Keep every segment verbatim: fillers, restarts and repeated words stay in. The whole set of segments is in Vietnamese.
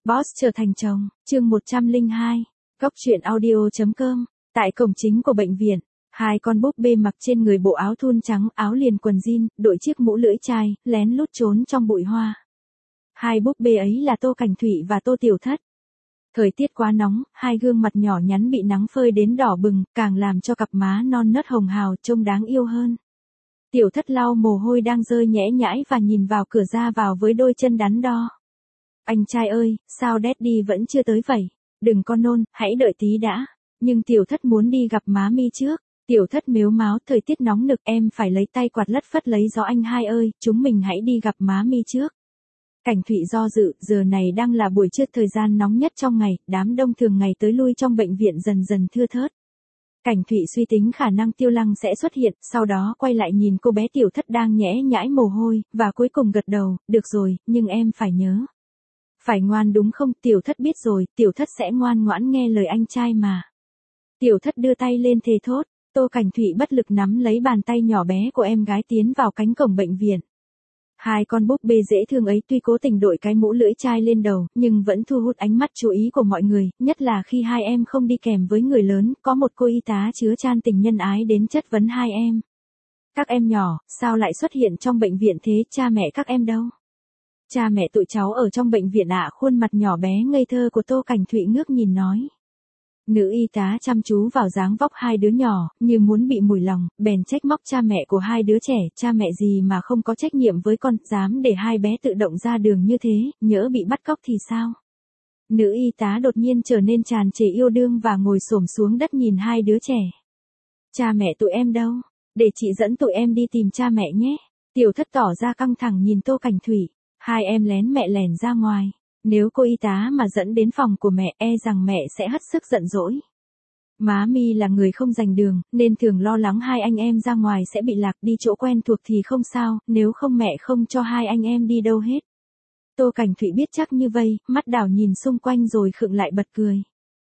Boss trở thành chồng, chương một trăm lẻ hai, Góc truyện audio chấm com. Tại cổng chính của bệnh viện, hai con búp bê mặc trên người bộ áo thun trắng, áo liền quần jean, đội chiếc mũ lưỡi chai, lén lút trốn trong bụi hoa. Hai búp bê ấy là Tô Cảnh Thụy và Tô Tiểu Thất. Thời tiết quá nóng, hai gương mặt nhỏ nhắn bị nắng phơi đến đỏ bừng, càng làm cho cặp má non nớt hồng hào trông đáng yêu hơn. Tiểu Thất lau mồ hôi đang rơi nhễ nhãi và nhìn vào cửa ra vào với đôi chân đắn đo. Anh trai ơi, sao Daddy vẫn chưa tới vậy? Đừng có nôn, hãy đợi tí đã. Nhưng Tiểu Thất muốn đi gặp má mi trước. Tiểu Thất mếu máo, thời tiết nóng nực, em phải lấy tay quạt lất phất lấy gió anh hai ơi, chúng mình hãy đi gặp má mi trước. Cảnh Thụy do dự, giờ này đang là buổi trưa, thời gian nóng nhất trong ngày, đám đông thường ngày tới lui trong bệnh viện dần dần thưa thớt. Cảnh Thụy suy tính khả năng Tiêu Lăng sẽ xuất hiện, sau đó quay lại nhìn cô bé Tiểu Thất đang nhễ nhãi mồ hôi, và cuối cùng gật đầu, được rồi, nhưng em phải nhớ. Phải ngoan đúng không? Tiểu Thất biết rồi, Tiểu Thất sẽ ngoan ngoãn nghe lời anh trai mà. Tiểu Thất đưa tay lên thề thốt, Tô Cảnh Thụy bất lực nắm lấy bàn tay nhỏ bé của em gái tiến vào cánh cổng bệnh viện. Hai con búp bê dễ thương ấy tuy cố tình đội cái mũ lưỡi chai lên đầu, nhưng vẫn thu hút ánh mắt chú ý của mọi người, nhất là khi hai em không đi kèm với người lớn, có một cô y tá chứa chan tình nhân ái đến chất vấn hai em. Các em nhỏ, sao lại xuất hiện trong bệnh viện thế, cha mẹ các em đâu? Cha mẹ tụi cháu ở trong bệnh viện ạ. Khuôn mặt nhỏ bé ngây thơ của Tô Cảnh Thụy ngước nhìn nói. Nữ y tá chăm chú vào dáng vóc hai đứa nhỏ, như muốn bị mùi lòng, bèn trách móc cha mẹ của hai đứa trẻ, cha mẹ gì mà không có trách nhiệm với con, dám để hai bé tự động ra đường như thế, nhỡ bị bắt cóc thì sao? Nữ y tá đột nhiên trở nên tràn trề yêu đương và ngồi xổm xuống đất nhìn hai đứa trẻ. Cha mẹ tụi em đâu? Để chị dẫn tụi em đi tìm cha mẹ nhé. Tiểu Thất tỏ ra căng thẳng nhìn Tô Cảnh Thụy. Hai em lén mẹ lẻn ra ngoài. Nếu cô y tá mà dẫn đến phòng của mẹ, e rằng mẹ sẽ hất sức giận dỗi. Má mi là người không rành đường, nên thường lo lắng hai anh em ra ngoài sẽ bị lạc, đi chỗ quen thuộc thì không sao, nếu không mẹ không cho hai anh em đi đâu hết. Tô Cảnh Thụy biết chắc như vây, mắt đảo nhìn xung quanh rồi khựng lại bật cười.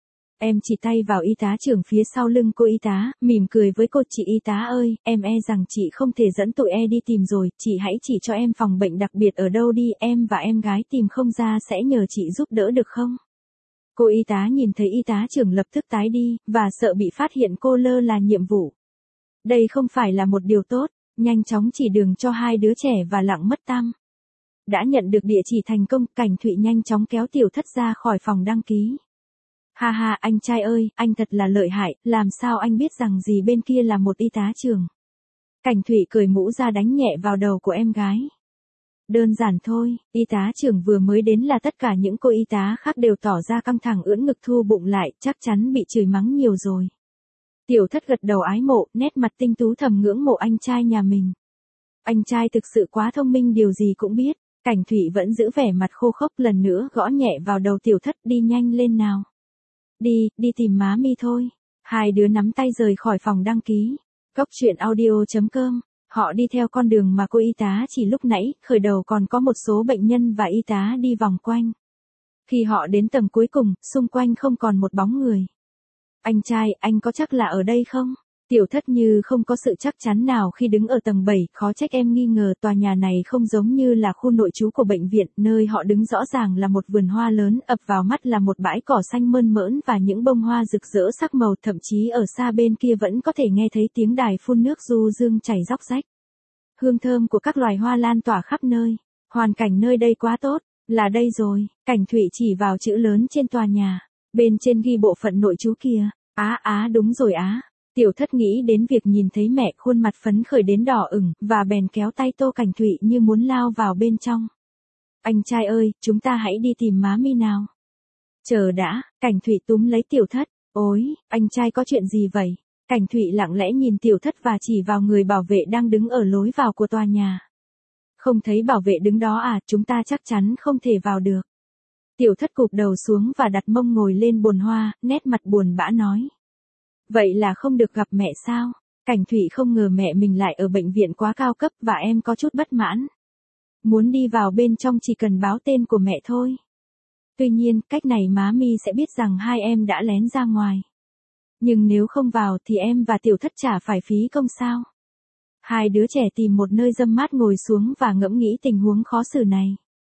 Em chỉ tay vào y tá trưởng phía sau lưng cô y tá, mỉm cười với cô, chị y tá ơi, em e rằng chị không thể dẫn tụi e đi tìm rồi, chị hãy chỉ cho em phòng bệnh đặc biệt ở đâu đi, em và em gái tìm không ra sẽ nhờ chị giúp đỡ được không? Cô y tá nhìn thấy y tá trưởng lập tức tái đi, và sợ bị phát hiện cô lơ là nhiệm vụ. Đây không phải là một điều tốt, nhanh chóng chỉ đường cho hai đứa trẻ và lặng mất tăm. Đã nhận được địa chỉ thành công, Cảnh Thụy nhanh chóng kéo Tiểu Thất ra khỏi phòng đăng ký. Ha ha, anh trai ơi, anh thật là lợi hại, làm sao anh biết rằng gì bên kia là một y tá trưởng? Cảnh Thụy cởi mũ ra đánh nhẹ vào đầu của em gái. Đơn giản thôi, y tá trưởng vừa mới đến là tất cả những cô y tá khác đều tỏ ra căng thẳng ưỡn ngực thu bụng lại, chắc chắn bị chửi mắng nhiều rồi. Tiểu Thất gật đầu ái mộ, nét mặt tinh tú thầm ngưỡng mộ anh trai nhà mình. Anh trai thực sự quá thông minh, điều gì cũng biết. Cảnh Thụy vẫn giữ vẻ mặt khô khốc, lần nữa gõ nhẹ vào đầu Tiểu Thất, đi nhanh lên nào. Đi, đi tìm má mi thôi. Hai đứa nắm tay rời khỏi phòng đăng ký. Góc truyện audio chấm com. Họ đi theo con đường mà cô y tá chỉ lúc nãy, khởi đầu còn có một số bệnh nhân và y tá đi vòng quanh. Khi họ đến tầng cuối cùng, xung quanh không còn một bóng người. Anh trai, anh có chắc là ở đây không? Tiểu Thất như không có sự chắc chắn nào khi đứng ở tầng bảy, khó trách em nghi ngờ, tòa nhà này không giống như là khu nội trú của bệnh viện, nơi họ đứng rõ ràng là một vườn hoa lớn, ập vào mắt là một bãi cỏ xanh mơn mởn và những bông hoa rực rỡ sắc màu, thậm chí ở xa bên kia vẫn có thể nghe thấy tiếng đài phun nước du dương chảy róc rách. Hương thơm của các loài hoa lan tỏa khắp nơi, hoàn cảnh nơi đây quá tốt, là đây rồi, Cảnh Thụy chỉ vào chữ lớn trên tòa nhà, bên trên ghi bộ phận nội trú kìa, á á đúng rồi á. Tiểu Thất nghĩ đến việc nhìn thấy mẹ, khuôn mặt phấn khởi đến đỏ ửng, và bèn kéo tay Tô Cảnh Thụy như muốn lao vào bên trong. Anh trai ơi, chúng ta hãy đi tìm má mi nào. Chờ đã, Cảnh Thụy túm lấy Tiểu Thất. Ôi, anh trai có chuyện gì vậy? Cảnh Thụy lặng lẽ nhìn Tiểu Thất và chỉ vào người bảo vệ đang đứng ở lối vào của tòa nhà. Không thấy bảo vệ đứng đó à, chúng ta chắc chắn không thể vào được. Tiểu Thất cụp đầu xuống và đặt mông ngồi lên bồn hoa, nét mặt buồn bã nói. Vậy là không được gặp mẹ sao? Cảnh Thụy không ngờ mẹ mình lại ở bệnh viện quá cao cấp và em có chút bất mãn. Muốn đi vào bên trong chỉ cần báo tên của mẹ thôi. Tuy nhiên, cách này má mi sẽ biết rằng hai em đã lén ra ngoài. Nhưng nếu không vào thì em và Tiểu Thất chả phải phí công sao? Hai đứa trẻ tìm một nơi râm mát ngồi xuống và ngẫm nghĩ tình huống khó xử này.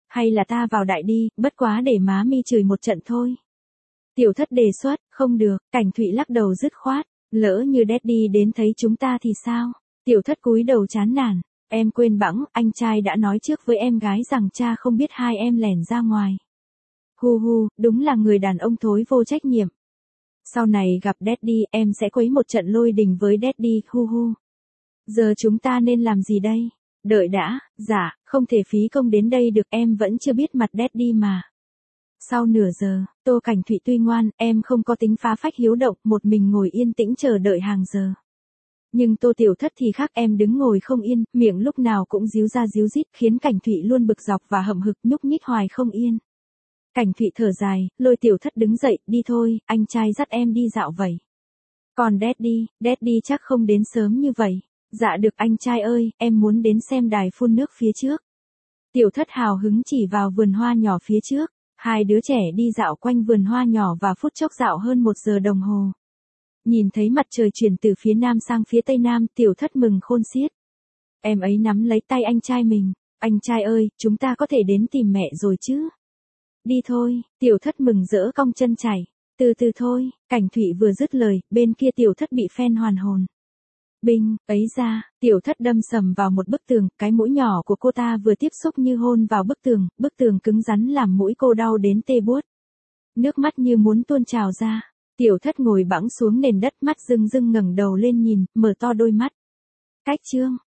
Hay là ta vào đại đi, bất quá để má mi chửi một trận thôi. Tiểu thất đề xuất, không được, Cảnh Thụy lắc đầu dứt khoát, lỡ như Daddy đến thấy chúng ta thì sao? Tiểu thất cúi đầu chán nản, em quên bẵng, anh trai đã nói trước với em gái rằng cha không biết hai em lẻn ra ngoài. Hu hu, đúng là người đàn ông thối vô trách nhiệm. Sau này gặp Daddy, em sẽ quấy một trận lôi đình với Daddy, hu hu. Giờ chúng ta nên làm gì đây? Đợi đã, dạ, không thể phí công đến đây được, em vẫn chưa biết mặt Daddy mà. Sau nửa giờ, Tô Cảnh Thụy tuy ngoan, em không có tính phá phách hiếu động, một mình ngồi yên tĩnh chờ đợi hàng giờ. Nhưng Tô Tiểu Thất thì khác, em đứng ngồi không yên, miệng lúc nào cũng díu ra díu dít, khiến Cảnh Thụy luôn bực dọc và hậm hực, nhúc nhích hoài không yên. Cảnh Thụy thở dài, lôi Tiểu Thất đứng dậy, đi thôi, anh trai dắt em đi dạo vậy. Còn Daddy, Daddy chắc không đến sớm như vậy. Dạ được anh trai ơi, em muốn đến xem đài phun nước phía trước. Tiểu Thất hào hứng chỉ vào vườn hoa nhỏ phía trước. Hai đứa trẻ đi dạo quanh vườn hoa nhỏ và phút chốc dạo hơn một giờ đồng hồ. Nhìn thấy mặt trời chuyển từ phía nam sang phía tây nam, Tiểu Thất mừng khôn xiết. Em ấy nắm lấy tay anh trai mình. Anh trai ơi, chúng ta có thể đến tìm mẹ rồi chứ? Đi thôi, Tiểu Thất mừng rỡ cong chân chạy. Từ từ thôi, Cảnh Thụy vừa dứt lời, bên kia Tiểu Thất bị phen hoàn hồn. Binh, ấy ra, Tiểu Thất đâm sầm vào một bức tường, cái mũi nhỏ của cô ta vừa tiếp xúc như hôn vào bức tường, bức tường cứng rắn làm mũi cô đau đến tê buốt. Nước mắt như muốn tuôn trào ra, Tiểu Thất ngồi bẵng xuống nền đất, mắt rưng rưng ngẩng đầu lên nhìn, mở to đôi mắt. Cách chương